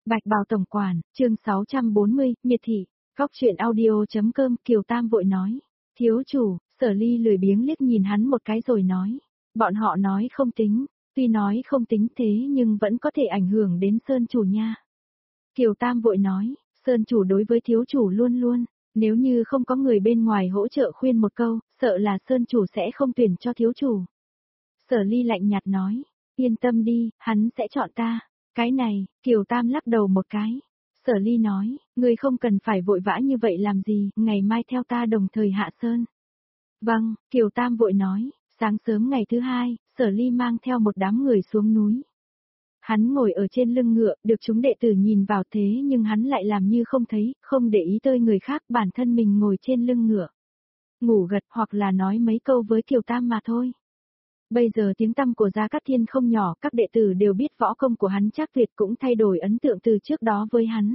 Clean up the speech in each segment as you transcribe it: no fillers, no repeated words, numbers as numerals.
Bạch Bào Tổng Quản, chương 640, Miệt thị, Góc truyện audio.com. Kiều Tam vội nói. Thiếu chủ, Sở Ly lười biếng liếc nhìn hắn một cái rồi nói. Bọn họ nói không tính, tuy nói không tính thế nhưng vẫn có thể ảnh hưởng đến Sơn chủ nha. Kiều Tam vội nói, Sơn chủ đối với thiếu chủ luôn luôn, nếu như không có người bên ngoài hỗ trợ khuyên một câu, sợ là Sơn chủ sẽ không tuyển cho thiếu chủ. Sở Ly lạnh nhạt nói, yên tâm đi, hắn sẽ chọn ta. Cái này, Kiều Tam lắc đầu một cái. Sở Ly nói, ngươi không cần phải vội vã như vậy làm gì, ngày mai theo ta đồng thời hạ sơn. Vâng, Kiều Tam vội nói, sáng sớm ngày thứ hai, Sở Ly mang theo một đám người xuống núi. Hắn ngồi ở trên lưng ngựa, được chúng đệ tử nhìn vào thế nhưng hắn lại làm như không thấy, không để ý tới người khác, bản thân mình ngồi trên lưng ngựa. Ngủ gật hoặc là nói mấy câu với Kiều Tam mà thôi. Bây giờ tiếng tăm của Gia Cát Thiên không nhỏ, các đệ tử đều biết võ công của hắn chắc tuyệt, cũng thay đổi ấn tượng từ trước đó với hắn.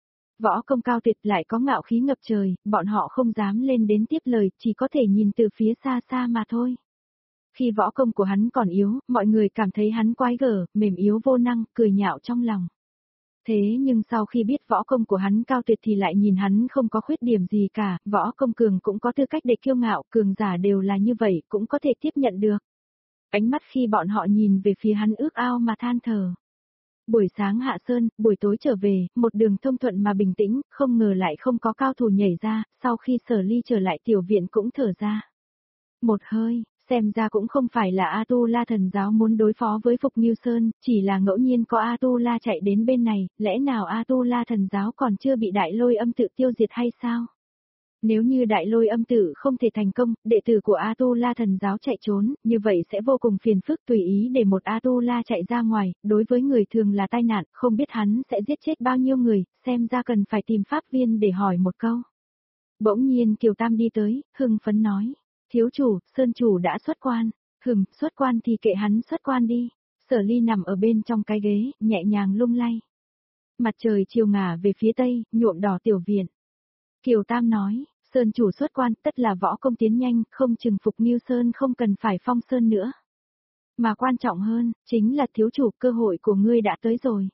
Võ công cao tuyệt lại có ngạo khí ngập trời, bọn họ không dám lên đến tiếp lời, chỉ có thể nhìn từ phía xa xa mà thôi. Khi võ công của hắn còn yếu, mọi người cảm thấy hắn quái gở, mềm yếu vô năng, cười nhạo trong lòng. Thế nhưng sau khi biết võ công của hắn cao tuyệt thì lại nhìn hắn không có khuyết điểm gì cả, võ công cường cũng có tư cách để kiêu ngạo, cường giả đều là như vậy, cũng có thể tiếp nhận được. Ánh mắt khi bọn họ nhìn về phía hắn ước ao mà than thở. Buổi sáng hạ sơn, buổi tối trở về, một đường thông thuận mà bình tĩnh, không ngờ lại không có cao thủ nhảy ra, sau khi Sở Ly trở lại tiểu viện cũng thở ra. Một hơi, xem ra cũng không phải là A-tu-la thần giáo muốn đối phó với Phục Nghiêu Sơn, chỉ là ngẫu nhiên có A-tu-la chạy đến bên này, lẽ nào A-tu-la thần giáo còn chưa bị Đại Lôi Âm Tự tiêu diệt hay sao? Nếu như Đại Lôi Âm Tự không thể thành công, đệ tử của A-tu-la thần giáo chạy trốn, như vậy sẽ vô cùng phiền phức, tùy ý để một A-tu-la chạy ra ngoài, đối với người thường là tai nạn, không biết hắn sẽ giết chết bao nhiêu người, xem ra cần phải tìm pháp viên để hỏi một câu. Bỗng nhiên Kiều Tam đi tới, hưng phấn nói, thiếu chủ, Sơn chủ đã xuất quan, xuất quan thì kệ hắn xuất quan đi. Sở Ly nằm ở bên trong cái ghế, nhẹ nhàng lung lay. Mặt trời chiều ngả về phía tây, nhuộm đỏ tiểu viện. Kiều Tam nói, Sơn chủ xuất quan tất là võ công tiến nhanh, không chừng Phục Nghiêu Sơn không cần phải phong sơn nữa. Mà quan trọng hơn, chính là thiếu chủ, cơ hội của ngươi đã tới rồi.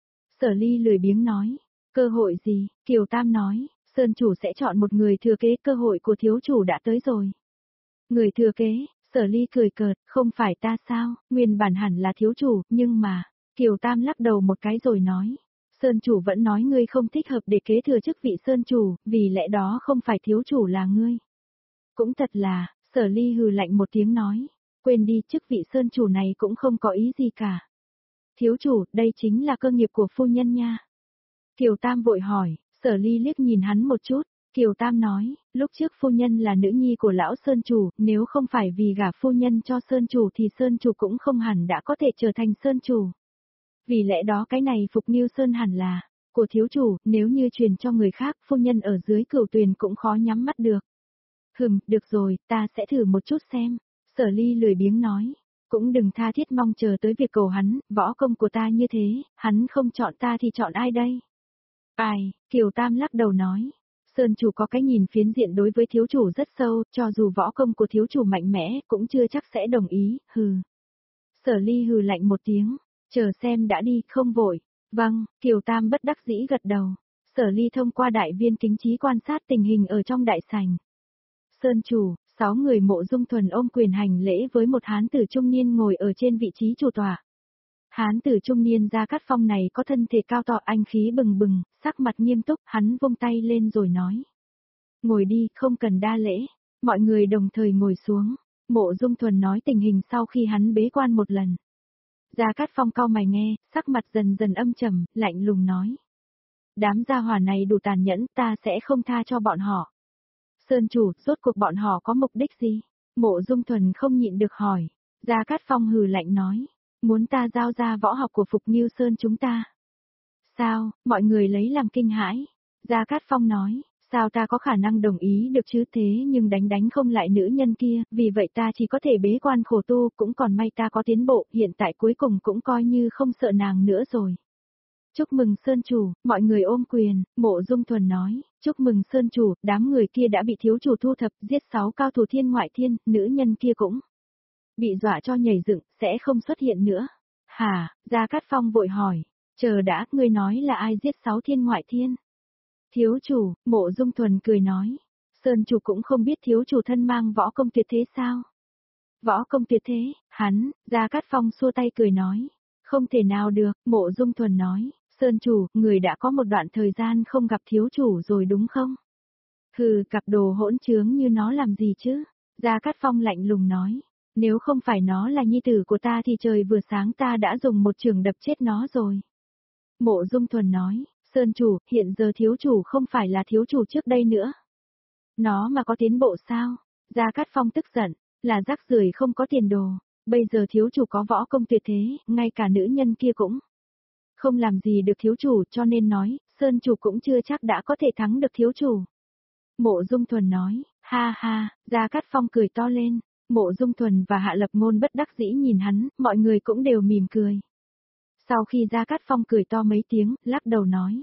Sở Ly lười biếng nói, cơ hội gì? Kiều Tam nói, Sơn chủ sẽ chọn một người thừa kế, cơ hội của thiếu chủ đã tới rồi. Người thừa kế, Sở Ly cười cợt, không phải ta sao, nguyên bản hẳn là thiếu chủ, nhưng mà, Kiều Tam lắc đầu một cái rồi nói. Sơn chủ vẫn nói ngươi không thích hợp để kế thừa chức vị Sơn chủ, vì lẽ đó không phải thiếu chủ là ngươi. Cũng thật là, Sở Ly hừ lạnh một tiếng nói, quên đi, chức vị Sơn chủ này cũng không có ý gì cả. Thiếu chủ, đây chính là cơ nghiệp của phu nhân nha. Kiều Tam vội hỏi, Sở Ly liếc nhìn hắn một chút, Kiều Tam nói, lúc trước phu nhân là nữ nhi của lão Sơn chủ, nếu không phải vì gả phu nhân cho Sơn chủ thì Sơn chủ cũng không hẳn đã có thể trở thành Sơn chủ. Vì lẽ đó cái này Phục Nghiêu Sơn hẳn là của thiếu chủ, nếu như truyền cho người khác, phu nhân ở dưới Cửu Tuyền cũng khó nhắm mắt được. Được rồi, ta sẽ thử một chút xem. Sở Ly lười biếng nói, cũng đừng tha thiết mong chờ tới việc cầu hắn, võ công của ta như thế, hắn không chọn ta thì chọn ai đây? Ai, Kiều Tam lắc đầu nói, Sơn chủ có cái nhìn phiến diện đối với thiếu chủ rất sâu, cho dù võ công của thiếu chủ mạnh mẽ, cũng chưa chắc sẽ đồng ý, hừ. Sở Ly hừ lạnh một tiếng. Chờ xem đã đi, không vội. Vâng, Kiều Tam bất đắc dĩ gật đầu. Sở Ly thông qua đại viên kính trí quan sát tình hình ở trong đại sảnh. Sơn chủ, 6 người Mộ Dung Thuần ôm quyền hành lễ với một hán tử trung niên ngồi ở trên vị trí chủ tọa. Hán tử trung niên Gia Cát Phong này có thân thể cao to, anh khí bừng bừng, sắc mặt nghiêm túc, hắn vung tay lên rồi nói. Ngồi đi, không cần đa lễ. Mọi người đồng thời ngồi xuống. Mộ Dung Thuần nói tình hình sau khi hắn bế quan một lần. Gia Cát Phong cau mày nghe, sắc mặt dần dần âm trầm, lạnh lùng nói. Đám gia hỏa này đủ tàn nhẫn, ta sẽ không tha cho bọn họ. Sơn chủ, rốt cuộc bọn họ có mục đích gì? Mộ Dung Thuần không nhịn được hỏi. Gia Cát Phong hừ lạnh nói. Muốn ta giao ra võ học của Phục Nghiêu Sơn chúng ta. Sao, mọi người lấy làm kinh hãi. Gia Cát Phong nói. Sao ta có khả năng đồng ý được chứ, thế nhưng đánh không lại nữ nhân kia, vì vậy ta chỉ có thể bế quan khổ tu, cũng còn may ta có tiến bộ, hiện tại cuối cùng cũng coi như không sợ nàng nữa rồi. Chúc mừng Sơn chủ, mọi người ôm quyền, Mộ Dung Thuần nói, chúc mừng Sơn chủ, đám người kia đã bị thiếu chủ thu thập, giết 6 cao thủ thiên ngoại thiên, nữ nhân kia cũng bị dọa cho nhảy dựng, sẽ không xuất hiện nữa. Hả, Gia Cát Phong vội hỏi, Chờ đã, ngươi nói là ai giết 6 thiên ngoại thiên? Thiếu chủ, Mộ Dung Thuần cười nói. Sơn chủ cũng không biết thiếu chủ thân mang võ công tuyệt thế sao? Võ công tuyệt thế, hắn, Gia Cát Phong xua tay cười nói. Không thể nào được, Mộ Dung Thuần nói. Sơn chủ, người đã có một đoạn thời gian không gặp thiếu chủ rồi đúng không? Hừ, cặp đồ hỗn trướng như nó làm gì chứ? Gia Cát Phong lạnh lùng nói. Nếu không phải nó là nhi tử của ta thì trời vừa sáng ta đã dùng một chưởng đập chết nó rồi. Mộ Dung Thuần nói, Sơn chủ, hiện giờ thiếu chủ không phải là thiếu chủ trước đây nữa. Nó mà có tiến bộ sao? Gia Cát Phong tức giận, là rác rưởi không có tiền đồ. Bây giờ thiếu chủ có võ công tuyệt thế, ngay cả nữ nhân kia cũng không làm gì được thiếu chủ, cho nên nói, Sơn chủ cũng chưa chắc đã có thể thắng được thiếu chủ. Mộ Dung Thuần nói, ha ha, Gia Cát Phong cười to lên. Mộ Dung Thuần và Hạ Lập Ngôn bất đắc dĩ nhìn hắn, mọi người cũng đều mỉm cười. Sau khi Gia Cát Phong cười to mấy tiếng, lắc đầu nói.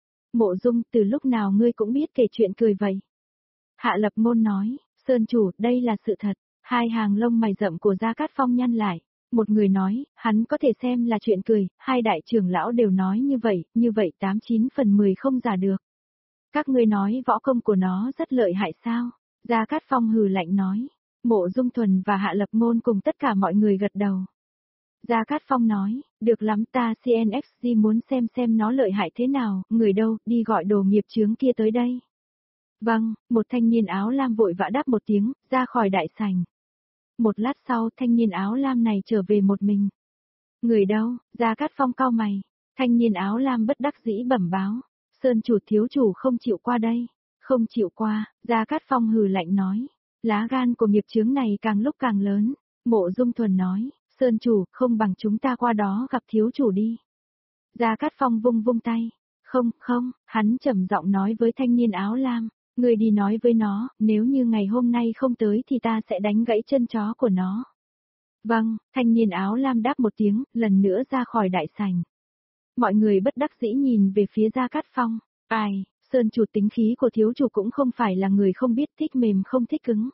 Mộ Dung, từ lúc nào ngươi cũng biết kể chuyện cười vậy? Hạ Lập Ngôn nói, Sơn chủ, đây là sự thật. Hai hàng lông mày rậm của Gia Cát Phong nhăn lại. Một người nói, hắn có thể xem là chuyện cười, hai đại trưởng lão đều nói như vậy 89 phần 10 không giả được. Các ngươi nói võ công của nó rất lợi hại sao? Gia Cát Phong hừ lạnh nói. Mộ Dung Thuần và Hạ Lập Ngôn cùng tất cả mọi người gật đầu. Gia Cát Phong nói, được lắm ta CNXG muốn xem nó lợi hại thế nào, người đâu, đi gọi đồ nghiệp chướng kia tới đây. Vâng, một thanh niên áo lam vội vã đáp một tiếng, ra khỏi đại sảnh. Một lát sau, thanh niên áo lam này trở về một mình. Người đâu, Gia Cát Phong cau mày. Thanh niên áo lam bất đắc dĩ bẩm báo. Sơn chủ thiếu chủ không chịu qua đây. Không chịu qua, Gia Cát Phong hừ lạnh nói. Lá gan của nghiệp chướng này càng lúc càng lớn. Mộ Dung Thuần nói, Sơn chủ, không bằng chúng ta qua đó gặp thiếu chủ đi. Gia Cát Phong vung vung tay. Không, hắn trầm giọng nói với thanh niên áo lam. Người đi nói với nó, nếu như ngày hôm nay không tới thì ta sẽ đánh gãy chân chó của nó. Vâng, thanh niên áo lam đáp một tiếng, lần nữa ra khỏi đại sảnh. Mọi người bất đắc dĩ nhìn về phía Gia Cát Phong. Ai, Sơn chủ tính khí của thiếu chủ cũng không phải là người không biết thích mềm không thích cứng.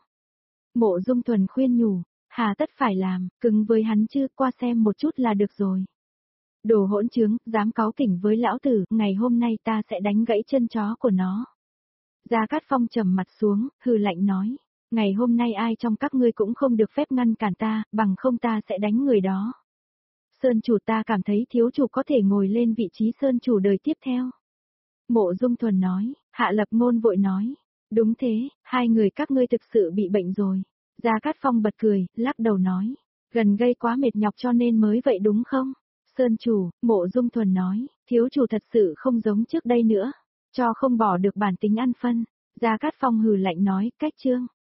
Mộ Dung Thuần khuyên nhủ, hà tất phải làm, cứng với hắn chứ, qua xem một chút là được rồi. Đồ hỗn trướng, dám cáu kỉnh với lão tử, ngày hôm nay ta sẽ đánh gãy chân chó của nó. Gia Cát Phong trầm mặt xuống, hừ lạnh nói, ngày hôm nay ai trong các ngươi cũng không được phép ngăn cản ta, bằng không ta sẽ đánh người đó. Sơn chủ, ta cảm thấy thiếu chủ có thể ngồi lên vị trí sơn chủ đời tiếp theo. Mộ Dung Thuần nói, Hạ Lập Ngôn vội nói, đúng thế, hai người các ngươi thực sự bị bệnh rồi. Gia Cát Phong bật cười, lắc đầu nói, gần gây quá mệt nhọc cho nên mới vậy đúng không? Sơn chủ, Mộ Dung Thuần nói, thiếu chủ thật sự không giống trước đây nữa, cho không bỏ được bản tính ăn phân. Gia Cát Phong hừ lạnh nói, cách chương.